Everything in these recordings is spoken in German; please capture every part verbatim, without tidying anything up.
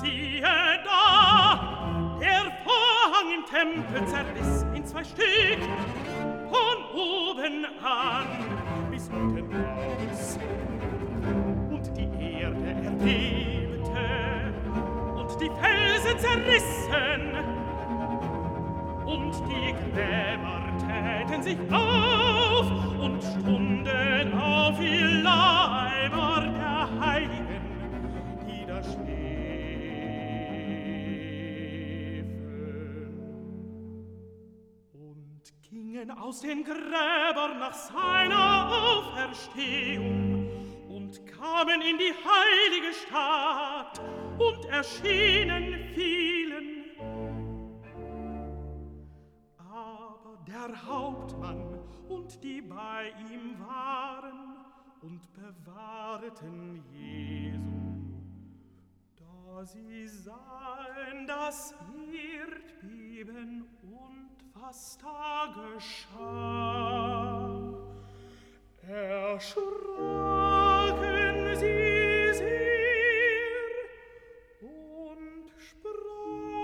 Siehe da, der Vorhang im Tempel zerriss in zwei Stück, von oben an bis unten aus. Und die Erde erbebte, und die Felsen zerrissen, und die Gräber täten sich auf und stunden auf die Leiber der Heiligen, die da schliefen. Und gingen aus den Gräbern nach seiner Auferstehung und kamen in die heilige Stadt und erschienen vielen. Der Hauptmann und die bei ihm waren und bewahrten Jesu. Da sie sahen das Erdbeben und was da geschah, erschraken sie sehr und sprachen: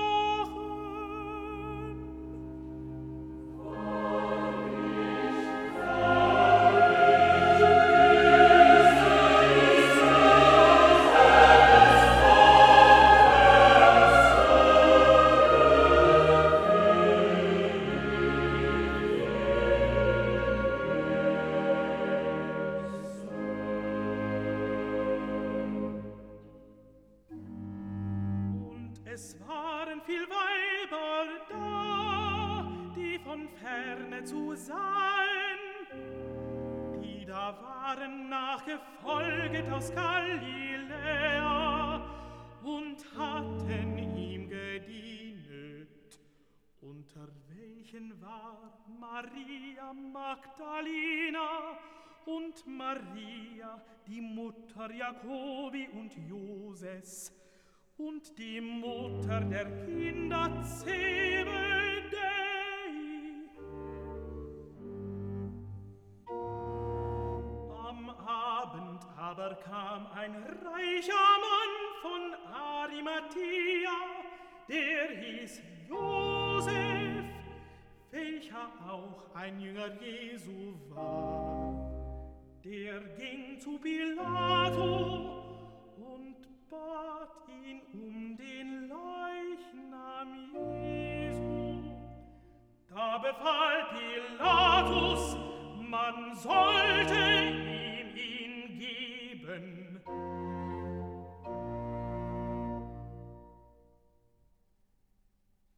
Es waren viel Weiber da, die von ferne zu sahen, die da waren nachgefolget aus Galiläa und hatten ihm gedienet, unter welchen war Maria Magdalena und Maria, die Mutter Jakobi und Joses, und die Mutter der Kinder Zebedei. Am Abend aber kam ein reicher Mann von Arimathea, der hieß Josef, welcher auch ein Jünger Jesu war. Der ging zu Pilato und bat ihn um den Leichnam Jesu. Da befahl Pilatus, man sollte